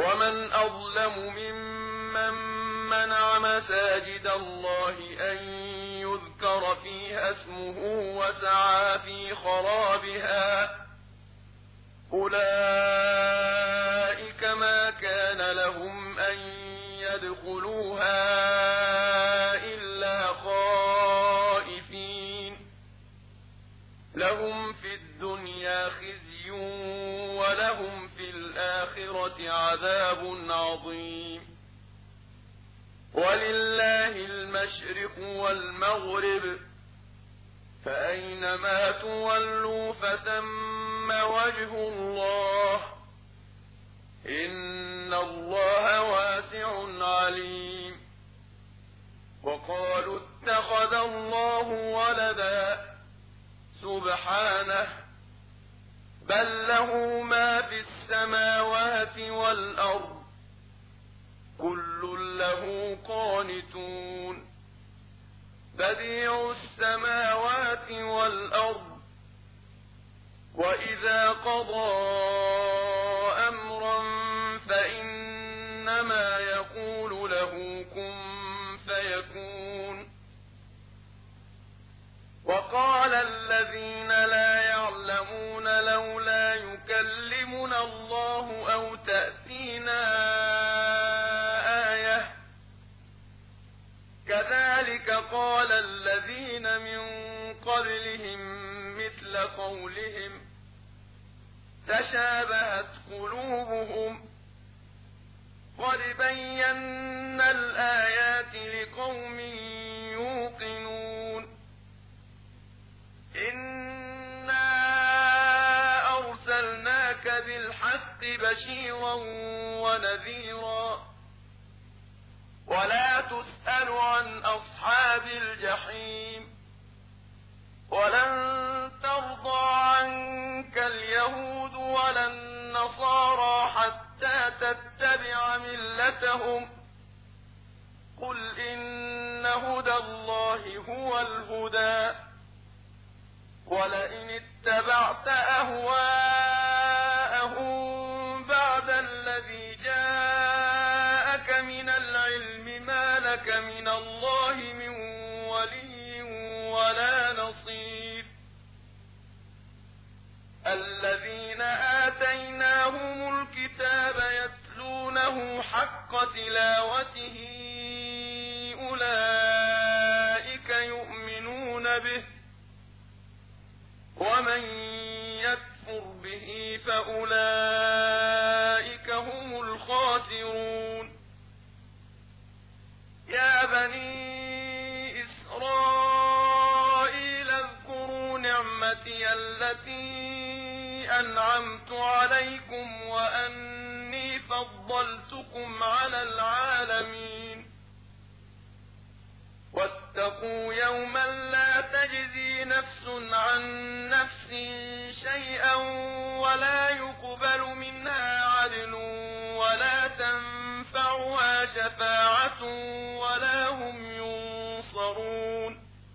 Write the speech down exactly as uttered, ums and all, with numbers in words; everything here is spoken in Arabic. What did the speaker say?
ومن أظلم ممن منع مساجد الله أن يذكر فيها اسمه وسعى في خرابها أولئك ما كان لهم أن يدخلوها إلا خائفين لهم في الدنيا خزي ولهم في الآخرة عذاب عظيم ولله المشرق والمغرب فأينما تولوا فثم وجه الله إن الله واسع عليم وقالوا اتخذ الله ولدا سبحانه بل له ما في السماوات والأرض كل له قانتون بديع السماوات والأرض وإذا قضى أمرا فإنما يقول له كن فيكون وقال الذين لا يعلمون لولا يكلمنا الله أو تأتينا آية كذلك قال الذين من قبلهم مثل قولهم تشابهت قلوبهم قد بينا الآيات لقوم يوقنون إنا أرسلناك بالحق بشيرا ونذيرا ولا تسأل عن أصحاب الجحيم ولن ترضى عنك اليهود ولا النصارى حتى تتبع ملتهم قل إن هدى الله هو الهدى ولئن اتبعت أهواءهم بعد الذي جاءك من العلم ما لك من الله من ولي ولا نصير الذين آتيناهم الكتاب يتلونه حق تلاوته أولئك يؤمنون به ومن يكفر به فأولئك هم الخاسرون يا بني إسرائيل اذكروا نعمتي التي أنعمت عليكم وأني فضلتكم على العالمين واتقوا يوما لا تجزي نفس عن نفس شيئا ولا يقبل منها عدل ولا تنفعها شفاعة